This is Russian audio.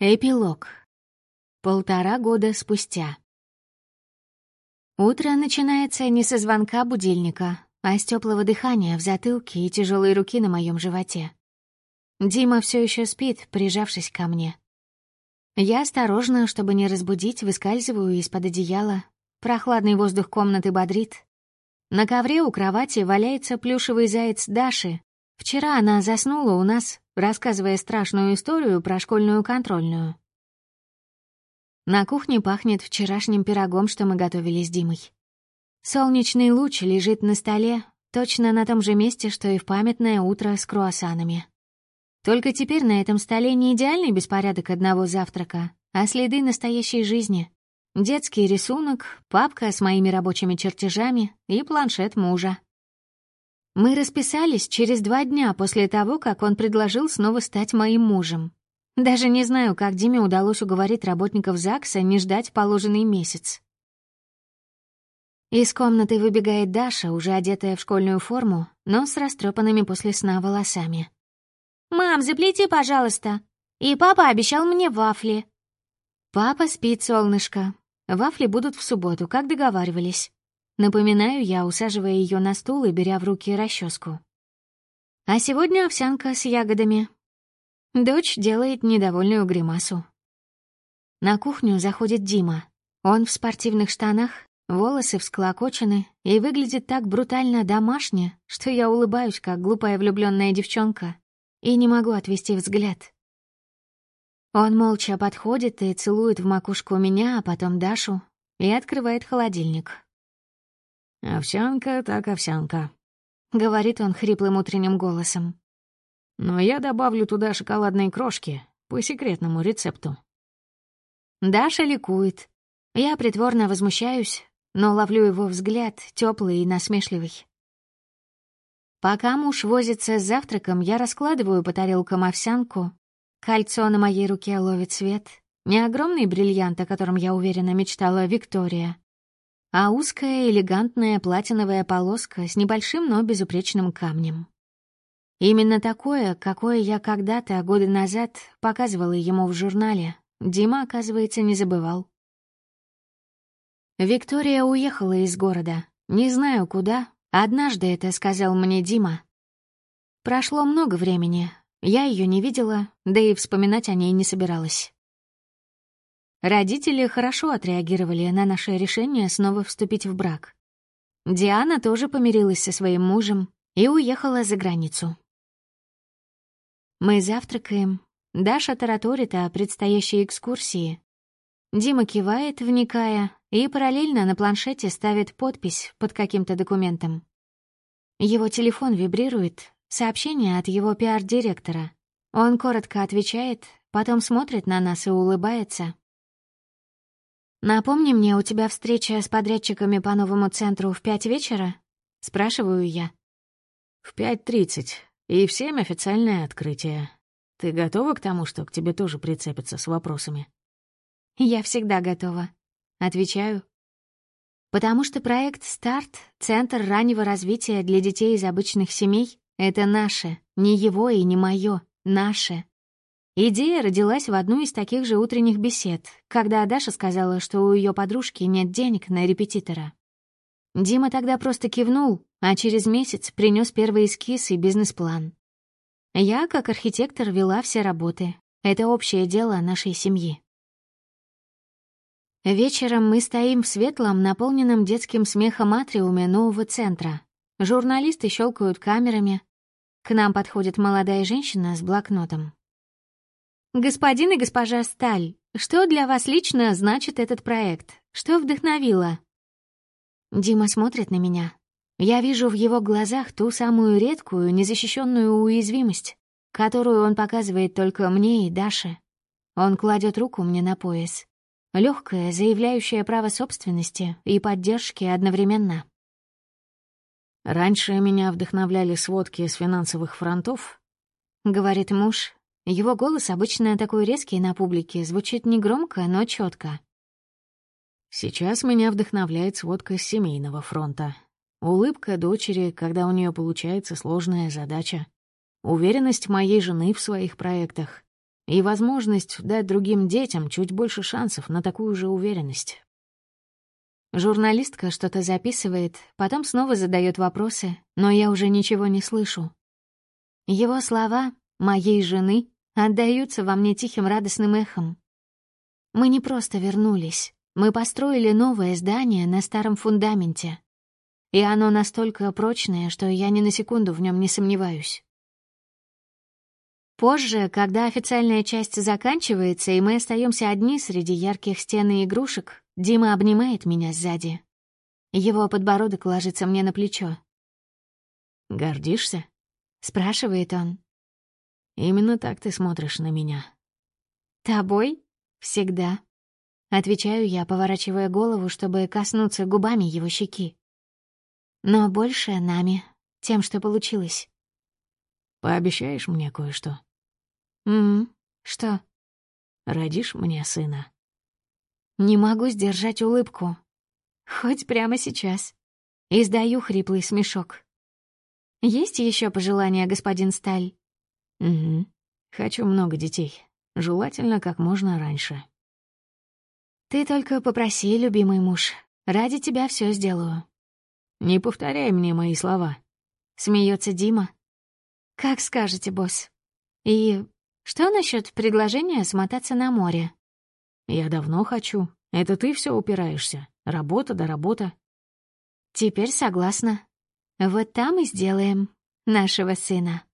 Эпилог. 1,5 года спустя. Утро начинается не со звонка будильника, а с теплого дыхания в затылке и тяжелой руки на моем животе. Дима все еще спит, прижавшись ко мне. Я осторожно, чтобы не разбудить, выскальзываю из-под одеяла. Прохладный воздух комнаты бодрит. На ковре у кровати валяется плюшевый заяц Даши. Вчера она заснула у нас, рассказывая страшную историю про школьную контрольную. На кухне пахнет вчерашним пирогом, что мы готовили с Димой. Солнечный луч лежит на столе, точно на том же месте, что и в памятное утро с круассанами. Только теперь на этом столе не идеальный беспорядок одного завтрака, а следы настоящей жизни. Детский рисунок, папка с моими рабочими чертежами и планшет мужа. Мы расписались через 2 дня после того, как он предложил снова стать моим мужем. Даже не знаю, как Диме удалось уговорить работников ЗАГСа не ждать положенный месяц. Из комнаты выбегает Даша, уже одетая в школьную форму, но с растрепанными после сна волосами. «Мам, заплети, пожалуйста. И папа обещал мне вафли». «Папа спит, солнышко. Вафли будут в субботу, как договаривались». Напоминаю я, усаживая ее на стул и беря в руки расческу. А сегодня овсянка с ягодами. Дочь делает недовольную гримасу. На кухню заходит Дима. Он в спортивных штанах, волосы всклокочены и выглядит так брутально домашне, что я улыбаюсь, как глупая влюбленная девчонка, и не могу отвести взгляд. Он молча подходит и целует в макушку меня, а потом Дашу, и открывает холодильник. «Овсянка так овсянка», — говорит он хриплым утренним голосом. «Но я добавлю туда шоколадные крошки по секретному рецепту». Даша ликует. Я притворно возмущаюсь, но ловлю его взгляд, теплый и насмешливый. Пока муж возится с завтраком, я раскладываю по тарелкам овсянку. Кольцо на моей руке ловит свет. Не огромный бриллиант, о котором, я уверена, мечтала Виктория, а узкая элегантная платиновая полоска с небольшим, но безупречным камнем. Именно такое, какое я когда-то, годы назад, показывала ему в журнале, Дима, оказывается, не забывал. Виктория уехала из города. Не знаю куда. Однажды это сказал мне Дима. Прошло много времени. Я ее не видела, да и вспоминать о ней не собиралась. Родители хорошо отреагировали на наше решение снова вступить в брак. Диана тоже помирилась со своим мужем и уехала за границу. Мы завтракаем. Даша тараторит о предстоящей экскурсии. Дима кивает, вникая, и параллельно на планшете ставит подпись под каким-то документом. Его телефон вибрирует, сообщение от его пиар-директора. Он коротко отвечает, потом смотрит на нас и улыбается. «Напомни мне, у тебя встреча с подрядчиками по новому центру в 5 вечера?» — спрашиваю я. «В 5:30, и в 7 официальное открытие. Ты готова к тому, что к тебе тоже прицепятся с вопросами?» «Я всегда готова», — отвечаю. Потому что проект «Старт», центр раннего развития для детей из обычных семей — это наше, не его и не моё, наше. Идея родилась в одну из таких же утренних бесед, когда Даша сказала, что у ее подружки нет денег на репетитора. Дима тогда просто кивнул, а через месяц принес первый эскиз и бизнес-план. Я, как архитектор, вела все работы. Это общее дело нашей семьи. Вечером мы стоим в светлом, наполненном детским смехом атриуме нового центра. Журналисты щелкают камерами. К нам подходит молодая женщина с блокнотом. «Господин и госпожа Сталь, что для вас лично значит этот проект? Что вдохновило?» Дима смотрит на меня. Я вижу в его глазах ту самую редкую, незащищенную уязвимость, которую он показывает только мне и Даше. Он кладет руку мне на пояс. Легкое, заявляющее право собственности и поддержки одновременно. «Раньше меня вдохновляли сводки с финансовых фронтов», — говорит муж. Его голос, обычно такой резкий на публике, звучит негромко, но четко. «Сейчас меня вдохновляет сводка с семейного фронта. Улыбка дочери, когда у нее получается сложная задача. Уверенность моей жены в своих проектах. И возможность дать другим детям чуть больше шансов на такую же уверенность. Журналистка что-то записывает, потом снова задает вопросы, но я уже ничего не слышу. Его слова, моей жены, отдаются во мне тихим радостным эхом. Мы не просто вернулись, мы построили новое здание на старом фундаменте. И оно настолько прочное, что я ни на секунду в нем не сомневаюсь. Позже, когда официальная часть заканчивается, и мы остаемся одни среди ярких стен и игрушек, Дима обнимает меня сзади. Его подбородок ложится мне на плечо. «Гордишься?» — спрашивает он. «Именно так ты смотришь на меня». «Тобой? Всегда». Отвечаю я, поворачивая голову, чтобы коснуться губами его щеки. Но больше нами, тем, что получилось. «Пообещаешь мне кое-что?» Что? «Родишь мне сына?» Не могу сдержать улыбку. Хоть прямо сейчас. Издаю хриплый смешок. Есть еще пожелания, господин Сталь? «Угу. Хочу много детей. Желательно как можно раньше». Ты только попроси, любимый муж. Ради тебя все сделаю. «Не повторяй мне мои слова», — смеется Дима. «Как скажете, босс. И что насчет предложения смотаться на море?» «Я давно хочу. Это ты все упираешься. Работа да работа». «Теперь согласна. Вот там и сделаем нашего сына».